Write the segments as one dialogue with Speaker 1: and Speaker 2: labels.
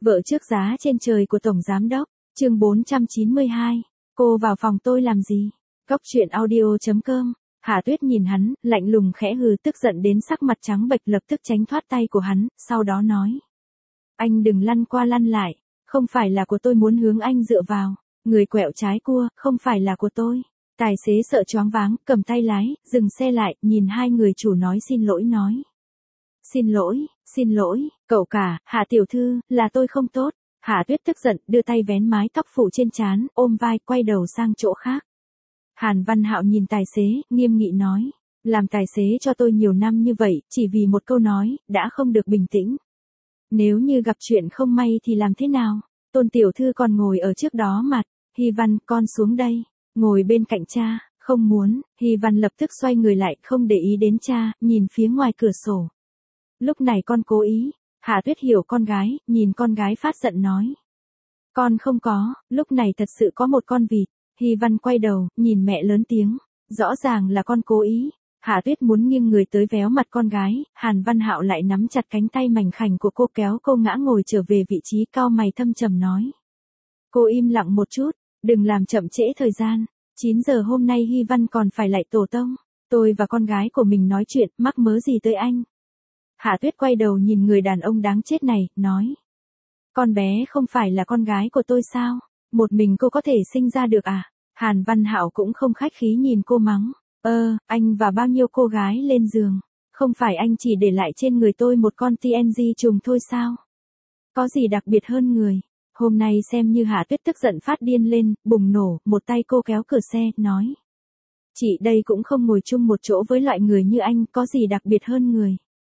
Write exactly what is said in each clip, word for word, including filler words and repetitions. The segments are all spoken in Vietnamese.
Speaker 1: Vợ trước giá trên trời của Tổng Giám Đốc, chương bốn trăm chín mươi hai. Cô vào phòng tôi làm gì? Cóc truyện audio chấm com. Hạ Tuyết nhìn hắn, lạnh lùng khẽ hừ, tức giận đến sắc mặt trắng bệch, lập tức tránh thoát tay của hắn, sau đó nói. Anh đừng lăn qua lăn lại, không phải là của tôi muốn hướng anh dựa vào. Người quẹo trái cua, không phải là của tôi. Tài xế sợ choáng váng, cầm tay lái, dừng xe lại, nhìn hai người chủ nói xin lỗi nói. Xin lỗi, xin lỗi, cậu cả, Hạ tiểu thư, là tôi không tốt. Hạ Tuyết tức giận, đưa tay vén mái tóc phủ trên trán, ôm vai, quay đầu sang chỗ khác. Hàn Văn Hạo nhìn tài xế, nghiêm nghị nói. Làm tài xế cho tôi nhiều năm như vậy, chỉ vì một câu nói, đã không được bình tĩnh. Nếu như gặp chuyện không may thì làm thế nào? Tôn tiểu thư còn ngồi ở trước đó mặt. Hy Văn, con xuống đây. Ngồi bên cạnh cha. Không muốn. Hy Văn lập tức xoay người lại, không để ý đến cha, nhìn phía ngoài cửa sổ. Lúc này con cố ý. Hạ Tuyết hiểu con gái, nhìn con gái phát giận nói. Con không có, lúc này thật sự có một con vịt. Hy Văn quay đầu, nhìn mẹ lớn tiếng. Rõ ràng là con cố ý. Hạ Tuyết muốn nghiêng người tới véo mặt con gái, Hàn Văn Hạo lại nắm chặt cánh tay mảnh khảnh của cô, kéo cô ngã ngồi trở về vị trí, cao mày thâm trầm nói. Cô im lặng một chút, đừng làm chậm trễ thời gian. chín giờ hôm nay Hy Văn còn phải lại tổ tông. Tôi và con gái của mình nói chuyện, mắc mớ gì tới anh? Hạ Tuyết quay đầu nhìn người đàn ông đáng chết này, nói. Con bé không phải là con gái của tôi sao? Một mình cô có thể sinh ra được à? Hàn Văn Hạo cũng không khách khí nhìn cô mắng. Ơ, anh và bao nhiêu cô gái lên giường? Không phải anh chỉ để lại trên người tôi một con tê en giê trùng thôi sao? Có gì đặc biệt hơn người? Hôm nay xem như Hạ Tuyết tức giận phát điên lên, bùng nổ, một tay cô kéo cửa xe, nói. Chị đây cũng không ngồi chung một chỗ với loại người như anh, có gì đặc biệt hơn người?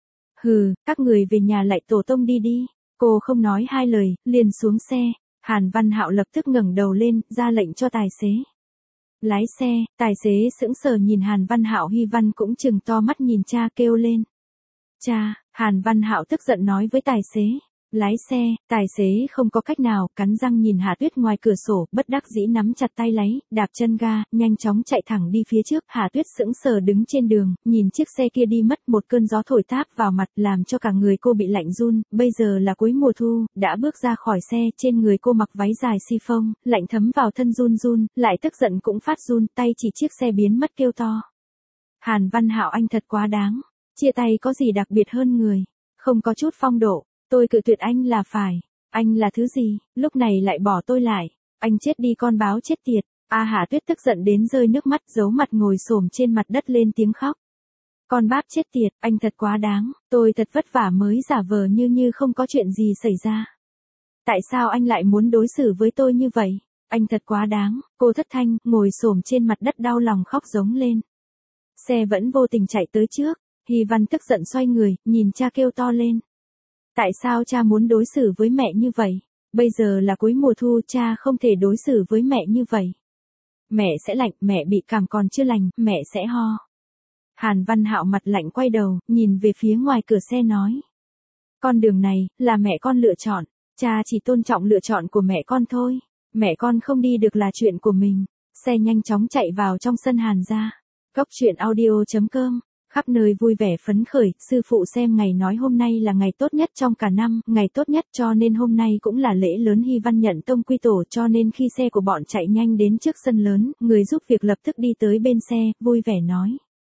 Speaker 1: Hừ, các người về nhà lại tổ tông đi đi. Cô không nói hai lời, liền xuống xe. Hàn Văn Hạo lập tức ngẩng đầu lên, ra lệnh cho tài xế. Lái xe, tài xế sững sờ nhìn Hàn Văn Hạo. Hy Văn cũng trừng to mắt nhìn cha, kêu lên. Cha, Hàn Văn Hạo tức giận nói với tài xế. Lái xe, tài xế không có cách nào, cắn răng nhìn Hạ Tuyết ngoài cửa sổ, bất đắc dĩ nắm chặt tay lái, đạp chân ga, nhanh chóng chạy thẳng đi phía trước. Hạ Tuyết sững sờ đứng trên đường, nhìn chiếc xe kia đi mất, một cơn gió thổi táp vào mặt, làm cho cả người cô bị lạnh run. Bây giờ là cuối mùa thu, đã bước ra khỏi xe, trên người cô mặc váy dài chiffon, lạnh thấm vào thân run run, lại tức giận cũng phát run, tay chỉ chiếc xe biến mất kêu to. Hàn Văn Hạo, anh thật quá đáng, chia tay có gì đặc biệt hơn người, không có chút phong độ. Tôi cự tuyệt anh là phải. Anh là thứ gì, lúc này lại bỏ tôi lại. Anh chết đi con báo chết tiệt. A Hạ Tuyết tức giận đến rơi nước mắt, giấu mặt ngồi xổm trên mặt đất lên tiếng khóc. Con báp chết tiệt, anh thật quá đáng. Tôi thật vất vả mới giả vờ như như không có chuyện gì xảy ra. Tại sao anh lại muốn đối xử với tôi như vậy? Anh thật quá đáng. Cô thất thanh, ngồi xổm trên mặt đất đau lòng khóc giống lên. Xe vẫn vô tình chạy tới trước. Hy Văn tức giận xoay người, nhìn cha kêu to lên. Tại sao cha muốn đối xử với mẹ như vậy? Bây giờ là cuối mùa thu, cha không thể đối xử với mẹ như vậy. Mẹ sẽ lạnh, mẹ bị cảm còn chưa lành, mẹ sẽ ho. Hàn Văn Hạo mặt lạnh quay đầu, nhìn về phía ngoài cửa xe nói. Con đường này, là mẹ con lựa chọn, cha chỉ tôn trọng lựa chọn của mẹ con thôi. Mẹ con không đi được là chuyện của mình. Xe nhanh chóng chạy vào trong sân Hàn gia. Cóc truyện audio chấm com. Khắp nơi vui vẻ phấn khởi, sư phụ xem ngày nói hôm nay là ngày tốt nhất trong cả năm, ngày tốt nhất cho nên hôm nay cũng là lễ lớn. Hy Văn nhận tông quy tổ, cho nên khi xe của bọn chạy nhanh đến trước sân lớn, người giúp việc lập tức đi tới bên xe, vui vẻ nói.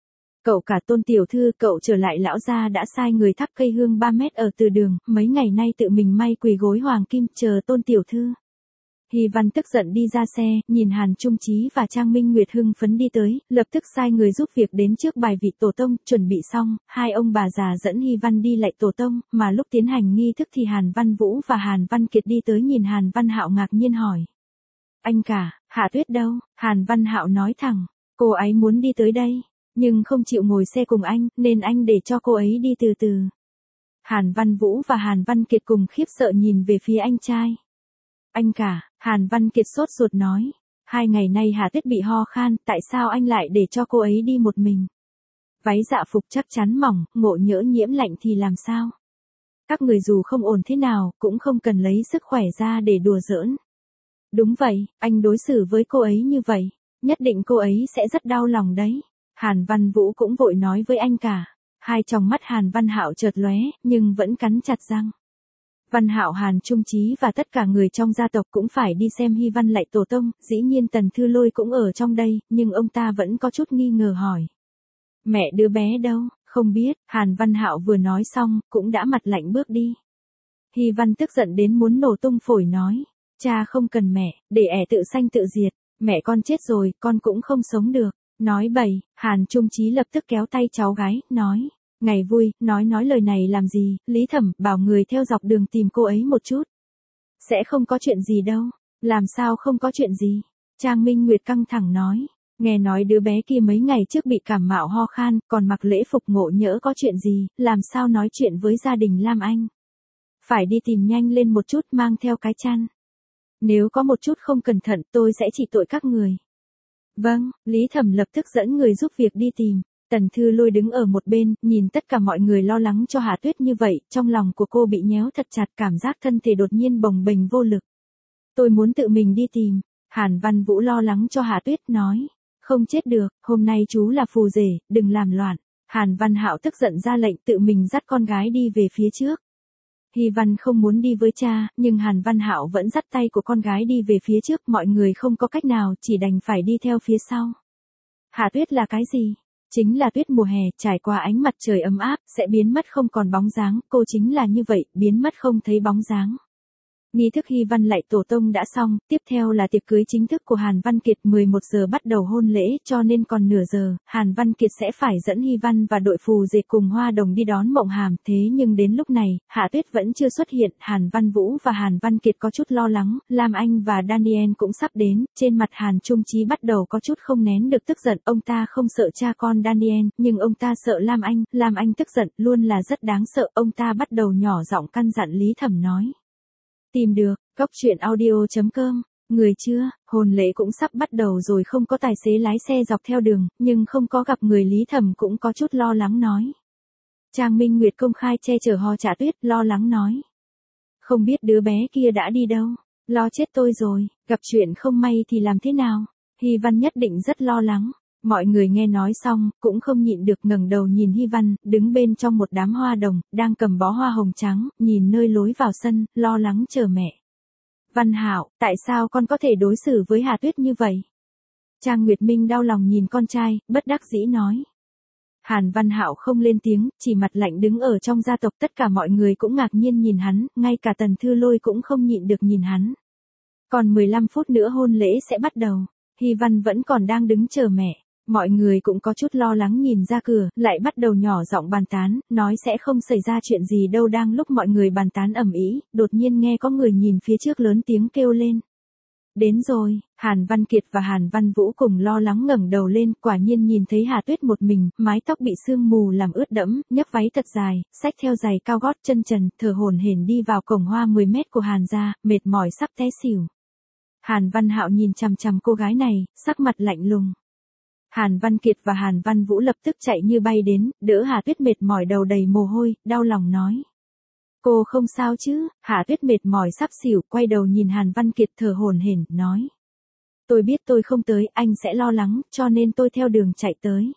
Speaker 1: Cậu cả Tôn tiểu thư, cậu trở lại, lão gia đã sai người thắp cây hương ba mét ở từ đường, mấy ngày nay tự mình may quỳ gối hoàng kim, chờ Tôn tiểu thư. Hy Văn tức giận đi ra xe, nhìn Hàn Trung Chí và Trang Minh Nguyệt hưng phấn đi tới, lập tức sai người giúp việc đến trước bài vị tổ tông, chuẩn bị xong, hai ông bà già dẫn Hy Văn đi lạy tổ tông, mà lúc tiến hành nghi thức thì Hàn Văn Vũ và Hàn Văn Kiệt đi tới nhìn Hàn Văn Hạo ngạc nhiên hỏi. Anh cả, Hạ Tuyết đâu? Hàn Văn Hạo nói thẳng, cô ấy muốn đi tới đây, nhưng không chịu ngồi xe cùng anh, nên anh để cho cô ấy đi từ từ. Hàn Văn Vũ và Hàn Văn Kiệt cùng khiếp sợ nhìn về phía anh trai. Anh cả, Hàn Văn Kiệt sốt ruột nói. Hai ngày nay Hạ Tuyết bị ho khan, tại sao anh lại để cho cô ấy đi một mình? Váy dạ phục chắc chắn mỏng, ngộ nhỡ nhiễm lạnh thì làm sao? Các người dù không ổn thế nào, cũng không cần lấy sức khỏe ra để đùa giỡn. Đúng vậy, anh đối xử với cô ấy như vậy, nhất định cô ấy sẽ rất đau lòng đấy. Hàn Văn Vũ cũng vội nói với anh cả. Hai tròng mắt Hàn Văn Hạo chợt lóe, nhưng vẫn cắn chặt răng. Văn Hạo, Hàn Trung Chí và tất cả người trong gia tộc cũng phải đi xem Hy Văn lạy tổ tông, dĩ nhiên Tần Thư Lôi cũng ở trong đây, nhưng ông ta vẫn có chút nghi ngờ hỏi. Mẹ đứa bé đâu? Không biết, Hàn Văn Hạo vừa nói xong, cũng đã mặt lạnh bước đi. Hy Văn tức giận đến muốn nổ tung phổi nói, cha không cần mẹ, để ẻ tự sanh tự diệt, mẹ con chết rồi, con cũng không sống được. Nói bậy, Hàn Trung Chí lập tức kéo tay cháu gái, nói, ngày vui, nói nói lời này làm gì, Lý Thẩm, bảo người theo dọc đường tìm cô ấy một chút. Sẽ không có chuyện gì đâu, làm sao không có chuyện gì, Trang Minh Nguyệt căng thẳng nói, nghe nói đứa bé kia mấy ngày trước bị cảm mạo ho khan, còn mặc lễ phục ngộ nhỡ có chuyện gì, làm sao nói chuyện với gia đình Lam Anh. Phải đi tìm nhanh lên một chút mang theo cái chăn. Nếu có một chút không cẩn thận tôi sẽ chỉ tội các người. Vâng, Lý Thẩm lập tức dẫn người giúp việc đi tìm. Tần Thư Lôi đứng ở một bên, nhìn tất cả mọi người lo lắng cho Hà Tuyết như vậy, trong lòng của cô bị nhéo thật chặt, cảm giác thân thể đột nhiên bồng bềnh vô lực. Tôi muốn tự mình đi tìm. Hàn Văn Vũ lo lắng cho Hà Tuyết nói. Không chết được, hôm nay chú là phù rể, đừng làm loạn. Hàn Văn Hạo tức giận ra lệnh tự mình dắt con gái đi về phía trước. Hy Văn không muốn đi với cha, nhưng Hàn Văn Hạo vẫn dắt tay của con gái đi về phía trước, mọi người không có cách nào, chỉ đành phải đi theo phía sau. Hà Tuyết là cái gì? Chính là tuyết mùa hè, trải qua ánh mặt trời ấm áp, sẽ biến mất không còn bóng dáng, cô chính là như vậy, biến mất không thấy bóng dáng. Nghi thức Hy Văn lạy tổ tông đã xong, tiếp theo là tiệc cưới chính thức của Hàn Văn Kiệt, mười một giờ bắt đầu hôn lễ, cho nên còn nửa giờ, Hàn Văn Kiệt sẽ phải dẫn Hy Văn và đội phù dệt cùng Hoa Đồng đi đón Mộng Hàm, thế nhưng đến lúc này, Hạ Tuyết vẫn chưa xuất hiện, Hàn Văn Vũ và Hàn Văn Kiệt có chút lo lắng, Lam Anh và Daniel cũng sắp đến, trên mặt Hàn Trung Chí bắt đầu có chút không nén được tức giận, ông ta không sợ cha con Daniel, nhưng ông ta sợ Lam Anh, Lam Anh tức giận, luôn là rất đáng sợ, ông ta bắt đầu nhỏ giọng căn dặn Lý Thẩm nói. Tìm được, cốc truyện audio chấm com, người chưa, hôn lễ cũng sắp bắt đầu rồi, không có tài xế lái xe dọc theo đường, nhưng không có gặp người, Lý Thẩm cũng có chút lo lắng nói. Trang Minh Nguyệt công khai che chở Ho Trả Tuyết, lo lắng nói. Không biết đứa bé kia đã đi đâu, lo chết tôi rồi, gặp chuyện không may thì làm thế nào, Hy Văn nhất định rất lo lắng. Mọi người nghe nói xong, cũng không nhịn được ngẩng đầu nhìn Hy Văn, đứng bên trong một đám hoa đồng, đang cầm bó hoa hồng trắng, nhìn nơi lối vào sân, lo lắng chờ mẹ. Văn Hạo, tại sao con có thể đối xử với Hà Tuyết như vậy? Trang Nguyệt Minh đau lòng nhìn con trai, bất đắc dĩ nói. Hàn Văn Hạo không lên tiếng, chỉ mặt lạnh đứng ở trong gia tộc, tất cả mọi người cũng ngạc nhiên nhìn hắn, ngay cả Tần Thư Lôi cũng không nhịn được nhìn hắn. Còn mười lăm phút nữa hôn lễ sẽ bắt đầu, Hy Văn vẫn còn đang đứng chờ mẹ. Mọi người cũng có chút lo lắng nhìn ra cửa, lại bắt đầu nhỏ giọng bàn tán, nói sẽ không xảy ra chuyện gì đâu. Đang lúc mọi người bàn tán ầm ĩ, đột nhiên nghe có người nhìn phía trước lớn tiếng kêu lên. Đến rồi, Hàn Văn Kiệt và Hàn Văn Vũ cùng lo lắng ngẩng đầu lên, quả nhiên nhìn thấy Hà Tuyết một mình, mái tóc bị sương mù làm ướt đẫm, nhấc váy thật dài, xách theo giày cao gót chân trần, thở hổn hển đi vào cổng hoa mười mét của Hàn gia, mệt mỏi sắp té xỉu. Hàn Văn Hạo nhìn chằm chằm cô gái này, sắc mặt lạnh lùng. Hàn Văn Kiệt và Hàn Văn Vũ lập tức chạy như bay đến, đỡ Hà Tuyết mệt mỏi đầu đầy mồ hôi, đau lòng nói. Cô không sao chứ? Hà Tuyết mệt mỏi sắp xỉu, quay đầu nhìn Hàn Văn Kiệt thở hổn hển, nói. Tôi biết tôi không tới, anh sẽ lo lắng, cho nên tôi theo đường chạy tới.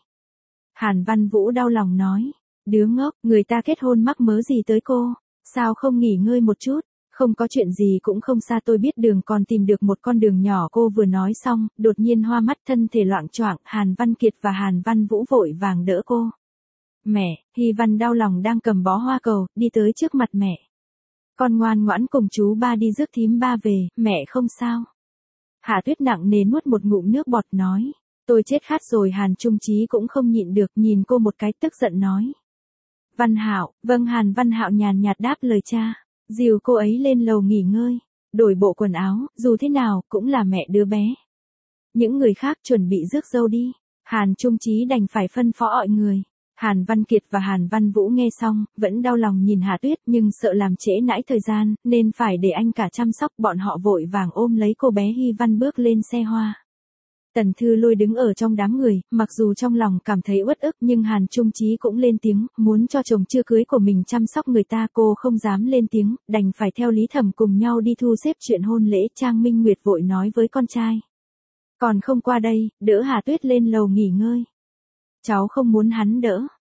Speaker 1: Hàn Văn Vũ đau lòng nói. Đứa ngốc, người ta kết hôn mắc mớ gì tới cô? Sao không nghỉ ngơi một chút? Không có chuyện gì cũng không xa, tôi biết đường, còn tìm được một con đường nhỏ. Cô vừa nói xong, đột nhiên hoa mắt thân thể loạng choạng, Hàn Văn Kiệt và Hàn Văn Vũ vội vàng đỡ cô. Mẹ, Hy Văn đau lòng đang cầm bó hoa cầu, đi tới trước mặt mẹ. Con ngoan ngoãn cùng chú ba đi rước thím ba về, mẹ không sao. Hạ Tuyết nặng nề nuốt một ngụm nước bọt nói. Tôi chết khát rồi. Hàn Trung Chí cũng không nhịn được, nhìn cô một cái tức giận nói. Văn Hạo, vâng. Hàn Văn Hạo nhàn nhạt đáp lời cha. Dìu cô ấy lên lầu nghỉ ngơi, đổi bộ quần áo, dù thế nào, cũng là mẹ đứa bé. Những người khác chuẩn bị rước dâu đi, Hàn Trung Chí đành phải phân phó mọi người. Hàn Văn Kiệt và Hàn Văn Vũ nghe xong, vẫn đau lòng nhìn Hà Tuyết, nhưng sợ làm trễ nãi thời gian, nên phải để anh cả chăm sóc, bọn họ vội vàng ôm lấy cô bé Hy Văn bước lên xe hoa. Tần Thư Lôi đứng ở trong đám người, mặc dù trong lòng cảm thấy uất ức, nhưng Hàn Trung Chí cũng lên tiếng, muốn cho chồng chưa cưới của mình chăm sóc người ta, cô không dám lên tiếng, đành phải theo Lý Thẩm cùng nhau đi thu xếp chuyện hôn lễ. Trang Minh Nguyệt vội nói với con trai. Còn không qua đây, đỡ Hà Tuyết lên lầu nghỉ ngơi. Cháu không muốn hắn đỡ.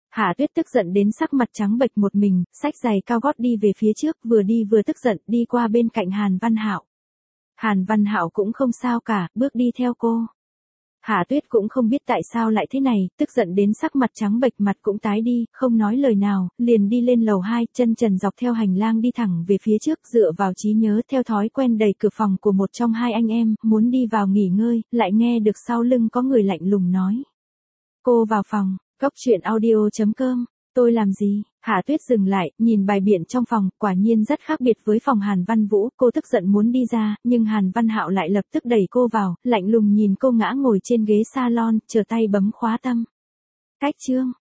Speaker 1: Hạ Tuyết tức giận đến sắc mặt trắng bệch một mình, xách giày cao gót đi về phía trước, vừa đi vừa tức giận, đi qua bên cạnh Hàn Văn Hạo. Hàn Văn Hạo cũng không sao cả, bước đi theo cô. Hạ Tuyết cũng không biết tại sao lại thế này, tức giận đến sắc mặt trắng bệch, mặt cũng tái đi, không nói lời nào, liền đi lên lầu hai, chân trần dọc theo hành lang đi thẳng về phía trước, dựa vào trí nhớ theo thói quen đẩy cửa phòng của một trong hai anh em, muốn đi vào nghỉ ngơi, lại nghe được sau lưng có người lạnh lùng nói. Cô vào phòng, Cốc truyện audio chấm com. Tôi làm gì? Hạ Tuyết dừng lại, nhìn bài biện trong phòng, quả nhiên rất khác biệt với phòng Hàn Văn Vũ, cô tức giận muốn đi ra, nhưng Hàn Văn Hạo lại lập tức đẩy cô vào, lạnh lùng nhìn cô ngã ngồi trên ghế salon, chờ tay bấm khóa tâm. Cách chương